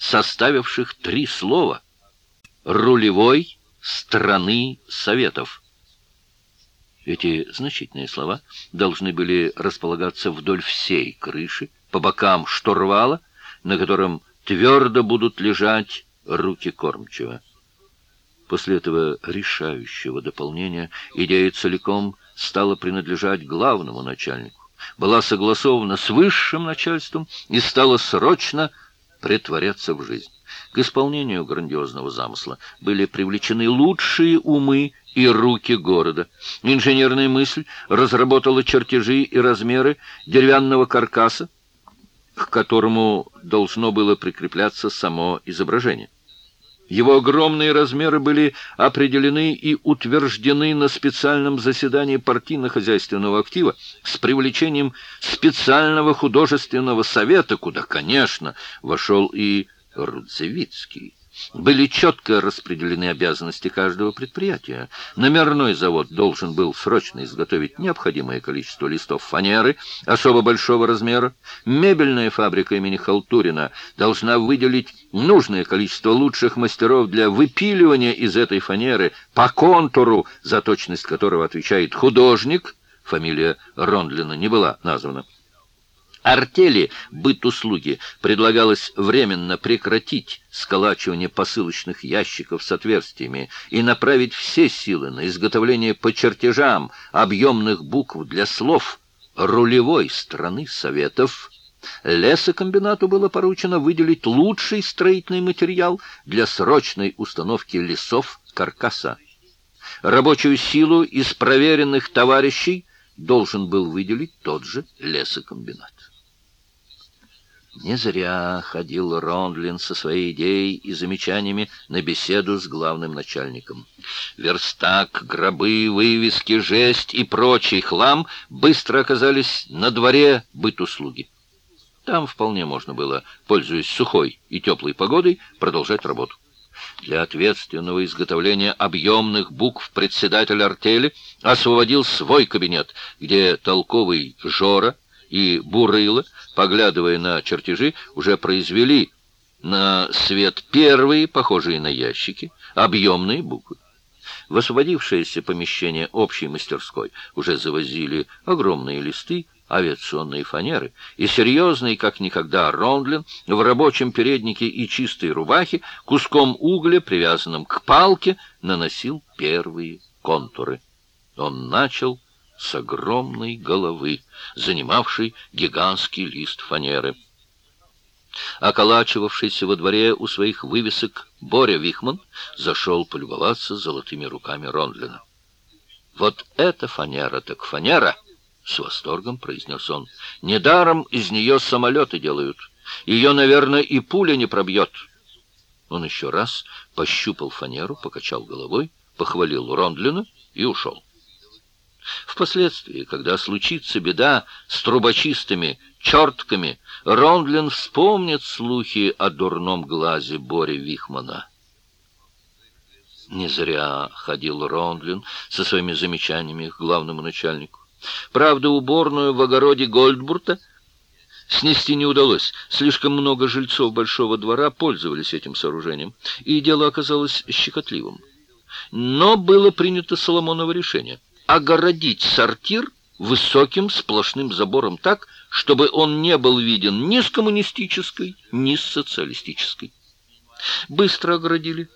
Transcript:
составивших 3 слова: «рулевой страны Советов». Эти значительные слова должны были располагаться вдоль всей крыши, по бокам штурвала, на котором твердо будут лежать руки кормчего. После этого решающего дополнения идея целиком стала принадлежать главному начальнику, была согласована с высшим начальством и стала срочно претворяться в жизнь. К исполнению грандиозного замысла были привлечены лучшие умы и руки города. Инженерная мысль разработала чертежи и размеры деревянного каркаса, к которому должно было прикрепляться само изображение. Его огромные размеры были определены и утверждены на специальном заседании партийно-хозяйственного актива с привлечением специального художественного совета, куда, конечно, вошел и Рудзевицкий. Были четко распределены обязанности каждого предприятия. Номерной завод должен был срочно изготовить необходимое количество листов фанеры особо большого размера. Мебельная фабрика имени Халтурина должна выделить нужное количество лучших мастеров для выпиливания из этой фанеры по контуру, за точность которого отвечает художник. Фамилия Рондлина не была названа. Артели бытуслуги предлагалось временно прекратить сколачивание посылочных ящиков с отверстиями и направить все силы на изготовление по чертежам объемных букв для слов рулевой страны Советов. Лесокомбинату было поручено выделить лучший строительный материал для срочной установки лесов каркаса. Рабочую силу из проверенных товарищей должен был выделить тот же лесокомбинат. Не зря ходил Рондлин со своей идеей и замечаниями на беседу с главным начальником. Верстак, гробы, вывески, жесть и прочий хлам быстро оказались на дворе бытуслуги. Там вполне можно было, пользуясь сухой и теплой погодой, продолжать работу. Для ответственного изготовления объемных букв председатель артели освободил свой кабинет, где толковый Жора и Бурыло, поглядывая на чертежи, уже произвели на свет первые, похожие на ящики, объемные буквы. В освободившееся помещение общей мастерской уже завозили огромные листы авиационной фанеры, и серьезный, как никогда, Рондлин в рабочем переднике и чистой рубахе куском угля, привязанным к палке, наносил первые контуры. Он начал с огромной головы, занимавшей гигантский лист фанеры. Околачивавшийся во дворе у своих вывесок Боря Вихман зашел полюбоваться золотыми руками Рондлина. «Вот эта фанера так фанера!» — с восторгом произнес он. «Недаром из нее самолеты делают. Ее, наверное, и пуля не пробьет». Он еще раз пощупал фанеру, покачал головой, похвалил Рондлина и ушел. Впоследствии, когда случится беда с трубочистыми чертками, Рондлин вспомнит слухи о дурном глазе Бори Вихмана. Не зря ходил Рондлин со своими замечаниями к главному начальнику. Правда, уборную в огороде Гольдбурта снести не удалось. Слишком много жильцов большого двора пользовались этим сооружением, и дело оказалось щекотливым. Но было принято Соломоново решение — огородить сортир высоким сплошным забором так, чтобы он не был виден ни с коммунистической, ни с социалистической. Быстро огородили,